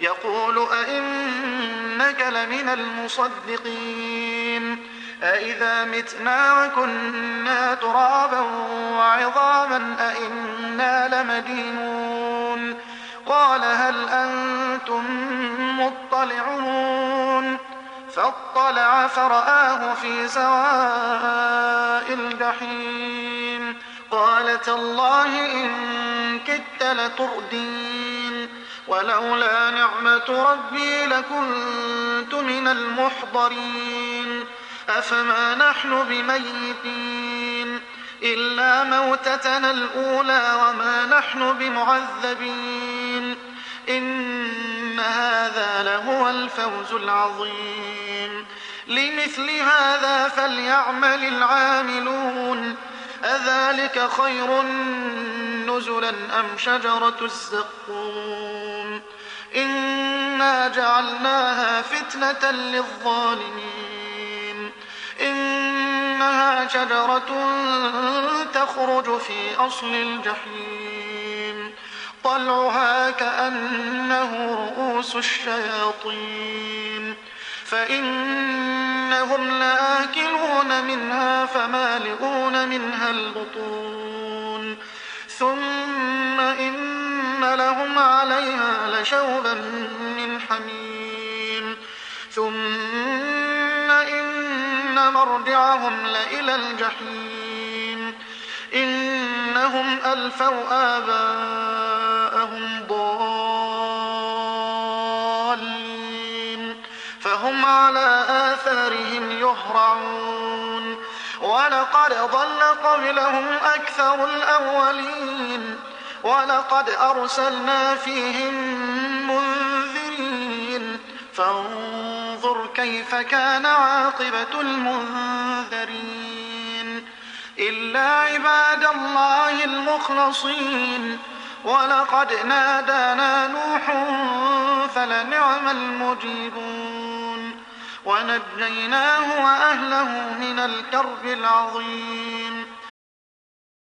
يقول أئنك لمن المصدقين أئذا متنا وكنا ترابا وعظاما أئنا لمدينون قال هل أنتم مطلعون فاطلع فرآه في سواء الجحيم قال تالله إن كدت لتردين ولولا نعمة ربي لكنت من المحضرين أفما نحن بميتين إلا موتتنا الأولى وما نحن بمعذبين إن هذا لهو الفوز العظيم لمثل هذا فليعمل العاملون أذلك خير نزلا أم شجرة الزقوم إنا جعلناها فتنة للظالمين إنها شجرة تخرج في أصل الجحيم طلعها كأنه رؤوس الشياطين فإنهم لآكلون منها فمالئون منها البطون ثم إن لهم عليها لشوبا من حميم ثم إن مرجعهم لإلى الجحيم إنهم ألفوا آباءهم ضالين فهم على آثارهم يهرعون ولقد ضل قبلهم أكثر الأولين ولقد أرسلنا فيهم منذرين فانظر كيف كان عاقبة المنذرين إلا عباد الله المخلصين ولقد نادانا نوح فلنعم المجيبون ونجيناه وأهله من الكرب العظيم